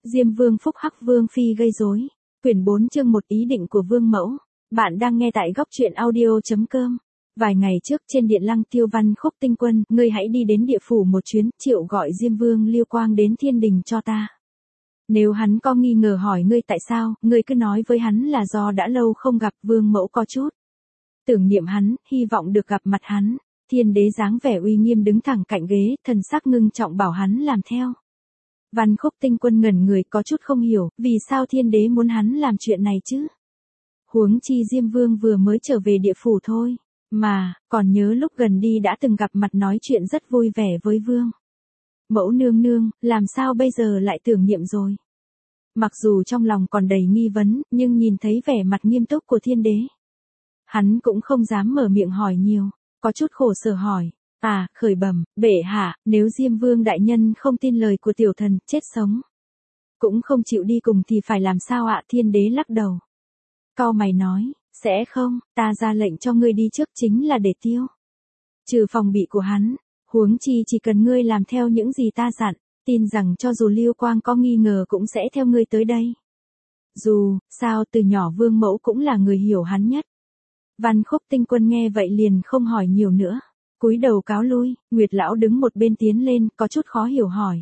Diêm Vương phúc hắc Vương phi gây rối. Quyển 4 chương 1 ý định của Vương mẫu. Bạn đang nghe tại góc truyện audio.com. Vài ngày trước trên điện lăng Tiêu Văn Khúc Tinh Quân, ngươi hãy đi đến địa phủ một chuyến, triệu gọi Diêm Vương Liêu Quang đến thiên đình cho ta. Nếu hắn có nghi ngờ hỏi ngươi tại sao, ngươi cứ nói với hắn là do đã lâu không gặp. Vương mẫu có chút tưởng niệm hắn, hy vọng được gặp mặt hắn. Thiên đế dáng vẻ uy nghiêm đứng thẳng cạnh ghế, thần sắc ngưng trọng bảo hắn làm theo. Văn Khúc Tinh Quân ngẩn người có chút không hiểu, vì sao thiên đế muốn hắn làm chuyện này chứ? Huống chi Diêm Vương vừa mới trở về địa phủ thôi, mà, còn nhớ lúc gần đi đã từng gặp mặt nói chuyện rất vui vẻ với Vương. Mẫu nương nương, làm sao bây giờ lại tưởng niệm rồi? Mặc dù trong lòng còn đầy nghi vấn, nhưng nhìn thấy vẻ mặt nghiêm túc của thiên đế. Hắn cũng không dám mở miệng hỏi nhiều, có chút khổ sở hỏi. Khởi bẩm, bệ hạ, nếu Diêm Vương đại nhân không tin lời của tiểu thần, chết sống cũng không chịu đi cùng thì phải làm sao ạ? Thiên đế lắc đầu. Cau mày nói, sẽ không, ta ra lệnh cho ngươi đi trước chính là để tiêu trừ phòng bị của hắn, huống chi chỉ cần ngươi làm theo những gì ta dặn, tin rằng cho dù Liêu Quang có nghi ngờ cũng sẽ theo ngươi tới đây. Dù sao từ nhỏ Vương mẫu cũng là người hiểu hắn nhất. Văn Khúc Tinh Quân nghe vậy liền không hỏi nhiều nữa. Cúi đầu cáo lui, Nguyệt lão đứng một bên tiến lên, có chút khó hiểu hỏi.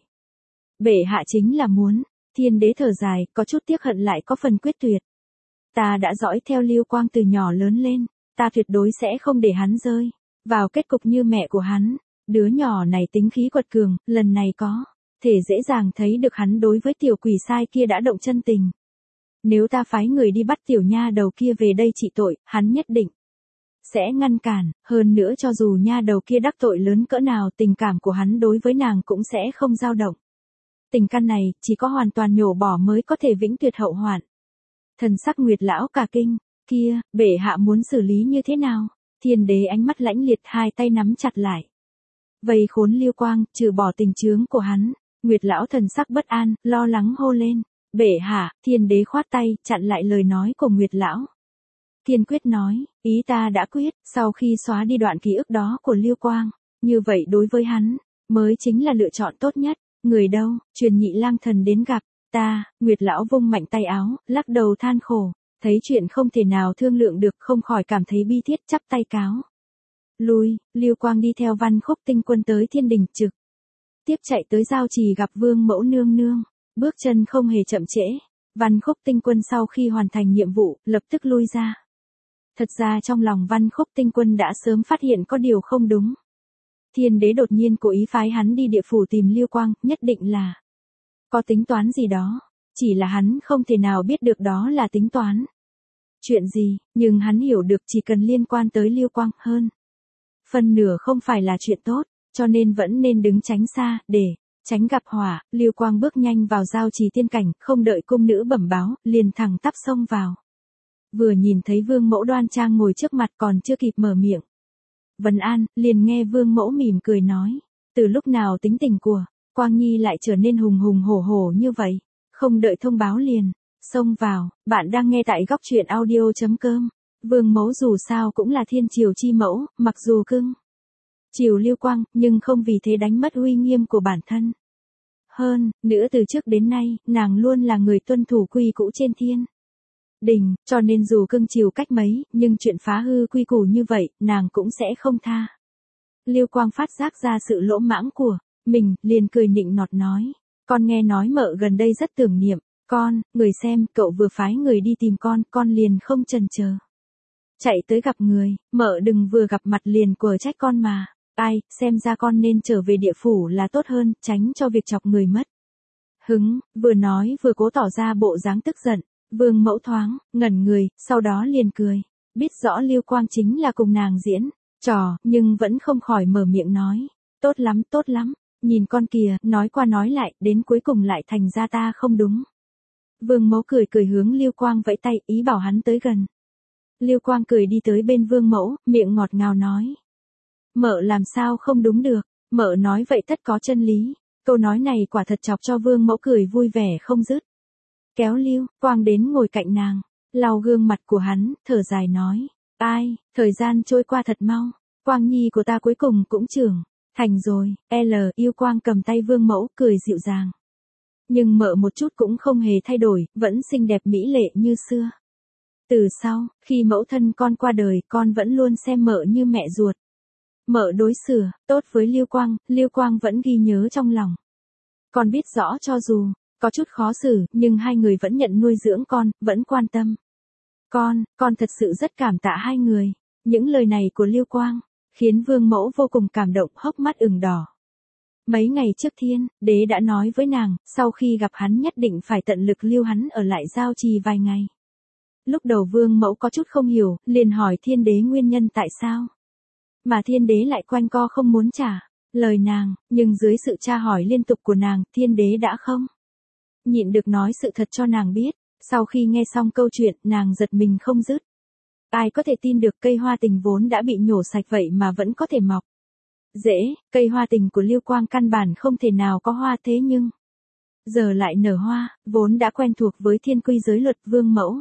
Bệ hạ chính là muốn, thiên đế thở dài, có chút tiếc hận lại có phần quyết tuyệt. Ta đã dõi theo Liêu Quang từ nhỏ lớn lên, ta tuyệt đối sẽ không để hắn rơi vào kết cục như mẹ của hắn. Đứa nhỏ này tính khí quật cường, lần này có thể dễ dàng thấy được hắn đối với tiểu quỷ sai kia đã động chân tình. Nếu ta phái người đi bắt tiểu nha đầu kia về đây trị tội, hắn nhất định sẽ ngăn cản, hơn nữa cho dù nha đầu kia đắc tội lớn cỡ nào, tình cảm của hắn đối với nàng cũng sẽ không dao động. Tình căn này, chỉ có hoàn toàn nhổ bỏ mới có thể vĩnh tuyệt hậu hoạn. Thần sắc Nguyệt lão cả kinh, kia, bệ hạ muốn xử lý như thế nào? Thiên đế ánh mắt lãnh liệt, hai tay nắm chặt lại. Vây khốn Liêu Quang, trừ bỏ tình chướng của hắn. Nguyệt lão thần sắc bất an, lo lắng hô lên. Bệ hạ, thiên đế khoát tay, chặn lại lời nói của Nguyệt lão. Kiên quyết nói, ý ta đã quyết, sau khi xóa đi đoạn ký ức đó của Liêu Quang, như vậy đối với hắn, mới chính là lựa chọn tốt nhất. Người đâu, truyền nhị lang thần đến gặp ta. Nguyệt lão vung mạnh tay áo, lắc đầu than khổ, thấy chuyện không thể nào thương lượng được, không khỏi cảm thấy bi thiết, chắp tay cáo lui. Liêu Quang đi theo Văn Khúc Tinh Quân tới thiên đình, trực tiếp chạy tới giao trì gặp Vương mẫu nương nương, bước chân không hề chậm trễ. Văn Khúc Tinh Quân sau khi hoàn thành nhiệm vụ, lập tức lui ra. Thật ra trong lòng Văn Khúc Tinh Quân đã sớm phát hiện có điều không đúng. Thiên đế đột nhiên cố ý phái hắn đi địa phủ tìm Liêu Quang, nhất định là có tính toán gì đó. Chỉ là hắn không thể nào biết được đó là tính toán chuyện gì, nhưng hắn hiểu được chỉ cần liên quan tới Liêu Quang hơn phần nửa không phải là chuyện tốt, cho nên vẫn nên đứng tránh xa, để tránh gặp họa. Liêu Quang bước nhanh vào giao trì tiên cảnh, không đợi cung nữ bẩm báo, liền thẳng tắp xông vào. Vừa nhìn thấy Vương mẫu đoan trang ngồi trước mặt, còn chưa kịp mở miệng vấn an, liền nghe Vương mẫu mỉm cười nói, từ lúc nào tính tình của Quang Nhi lại trở nên hùng hùng hổ hổ như vậy? Không đợi thông báo liền xông vào. Bạn đang nghe tại góc truyện audio.com. Vương mẫu dù sao cũng là thiên triều chi mẫu, mặc dù cưng chiều Liêu Quang, nhưng không vì thế đánh mất uy nghiêm của bản thân. Hơn nữa từ trước đến nay, nàng luôn là người tuân thủ quy cũ trên thiên đình, cho nên dù cưng chiều cách mấy, nhưng chuyện phá hư quy củ như vậy, nàng cũng sẽ không tha. Liêu Quang phát giác ra sự lỗ mãng của mình, liền cười nịnh nọt nói, con nghe nói mợ gần đây rất tưởng niệm con, người xem, cậu vừa phái người đi tìm con liền không chần chờ chạy tới gặp người, mợ đừng vừa gặp mặt liền quở trách con mà. Ai, xem ra con nên trở về địa phủ là tốt hơn, tránh cho việc chọc người mất hứng. Vừa nói vừa cố tỏ ra bộ dáng tức giận. Vương mẫu thoáng ngẩn người, sau đó liền cười, biết rõ Liêu Quang chính là cùng nàng diễn trò, nhưng vẫn không khỏi mở miệng nói, tốt lắm, nhìn con kìa, nói qua nói lại, đến cuối cùng lại thành ra ta không đúng. Vương mẫu cười hướng Liêu Quang vẫy tay, ý bảo hắn tới gần. Liêu Quang cười đi tới bên Vương mẫu, miệng ngọt ngào nói, mợ làm sao không đúng được, mợ nói vậy tất có chân lý. Câu nói này quả thật chọc cho Vương mẫu cười vui vẻ không dứt. Kéo Liêu Quang đến ngồi cạnh nàng, lau gương mặt của hắn, thở dài nói, ai, thời gian trôi qua thật mau, Quang Nhi của ta cuối cùng cũng trưởng thành rồi. Yêu Quang cầm tay Vương mẫu, cười dịu dàng. Nhưng mợ một chút cũng không hề thay đổi, vẫn xinh đẹp mỹ lệ như xưa. Từ sau, khi mẫu thân con qua đời, con vẫn luôn xem mợ như mẹ ruột. Mợ đối xử tốt với Liêu Quang vẫn ghi nhớ trong lòng. Con biết rõ cho dù có chút khó xử, nhưng hai người vẫn nhận nuôi dưỡng con, vẫn quan tâm. Con thật sự rất cảm tạ hai người. Những lời này của Liêu Quang khiến Vương Mẫu vô cùng cảm động, hốc mắt ửng đỏ. Mấy ngày trước Thiên Đế đã nói với nàng, sau khi gặp hắn nhất định phải tận lực lưu hắn ở lại Giao Trì vài ngày. Lúc đầu Vương Mẫu có chút không hiểu, liền hỏi Thiên Đế nguyên nhân tại sao. Mà Thiên Đế lại quanh co không muốn trả lời nàng, nhưng dưới sự tra hỏi liên tục của nàng, Thiên Đế đã không nhịn được nói sự thật cho nàng biết. Sau khi nghe xong câu chuyện, nàng giật mình không dứt. Ai có thể tin được cây hoa tình vốn đã bị nhổ sạch vậy mà vẫn có thể mọc rễ, cây hoa tình của Liêu Quang căn bản không thể nào có hoa, thế nhưng giờ lại nở hoa, vốn đã quen thuộc với thiên quy giới luật, Vương Mẫu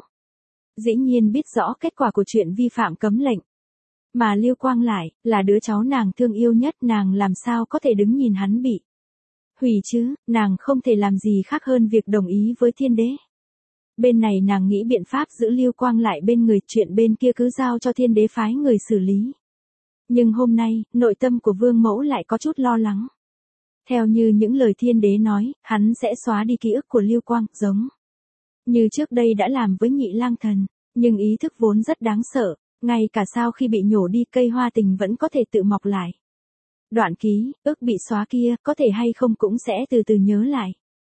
dĩ nhiên biết rõ kết quả của chuyện vi phạm cấm lệnh. Mà Liêu Quang lại là đứa cháu nàng thương yêu nhất, nàng làm sao có thể đứng nhìn hắn bị hủy chứ, nàng không thể làm gì khác hơn việc đồng ý với Thiên Đế. Bên này nàng nghĩ biện pháp giữ Liêu Quang lại bên người, chuyện bên kia cứ giao cho Thiên Đế phái người xử lý. Nhưng hôm nay, nội tâm của Vương Mẫu lại có chút lo lắng. Theo như những lời Thiên Đế nói, hắn sẽ xóa đi ký ức của Liêu Quang, giống như trước đây đã làm với Nhị Lang Thần, nhưng ý thức vốn rất đáng sợ, ngay cả sau khi bị nhổ đi cây hoa tình vẫn có thể tự mọc lại. Đoạn ký ức bị xóa kia, có thể hay không cũng sẽ từ từ nhớ lại.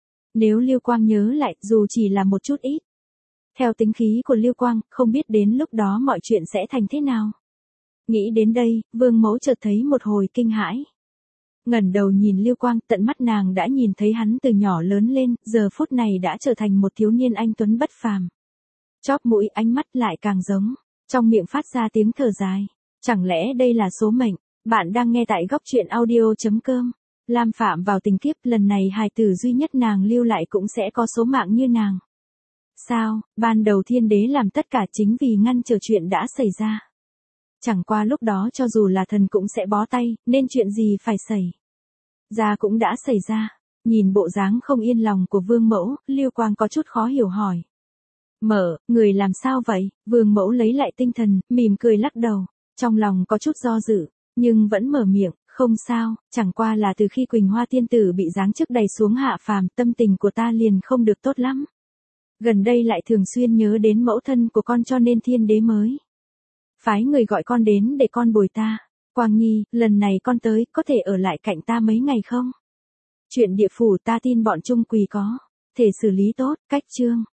Nếu Liêu Quang nhớ lại, dù chỉ là một chút ít, theo tính khí của Liêu Quang, không biết đến lúc đó mọi chuyện sẽ thành thế nào. Nghĩ đến đây, Vương Mẫu chợt thấy một hồi kinh hãi. Ngẩng đầu nhìn Liêu Quang, tận mắt nàng đã nhìn thấy hắn từ nhỏ lớn lên, giờ phút này đã trở thành một thiếu niên anh tuấn bất phàm. Chóp mũi, ánh mắt lại càng giống, trong miệng phát ra tiếng thở dài. Chẳng lẽ đây là số mệnh? Bạn đang nghe tại góc truyện audio.com. Lam phạm vào tình kiếp, lần này hài tử duy nhất nàng lưu lại cũng sẽ có số mạng như nàng. Sao, ban đầu Thiên Đế làm tất cả chính vì ngăn trở chuyện đã xảy ra. Chẳng qua lúc đó cho dù là thần cũng sẽ bó tay, nên chuyện gì phải xảy ra cũng đã xảy ra. Nhìn bộ dáng không yên lòng của Vương Mẫu, Liêu Quang có chút khó hiểu hỏi. Mợ, người làm sao vậy? Vương Mẫu lấy lại tinh thần, mỉm cười lắc đầu. Trong lòng có chút do dự, nhưng vẫn mở miệng, không sao, chẳng qua là từ khi Quỳnh Hoa tiên tử bị giáng chức đày xuống hạ phàm, tâm tình của ta liền không được tốt lắm. Gần đây lại thường xuyên nhớ đến mẫu thân của con, cho nên Thiên Đế mới phái người gọi con đến để con bồi ta. Quang Nhi, lần này con tới, có thể ở lại cạnh ta mấy ngày không? Chuyện địa phủ ta tin bọn Trung Quỳ có thể xử lý tốt. Cách chương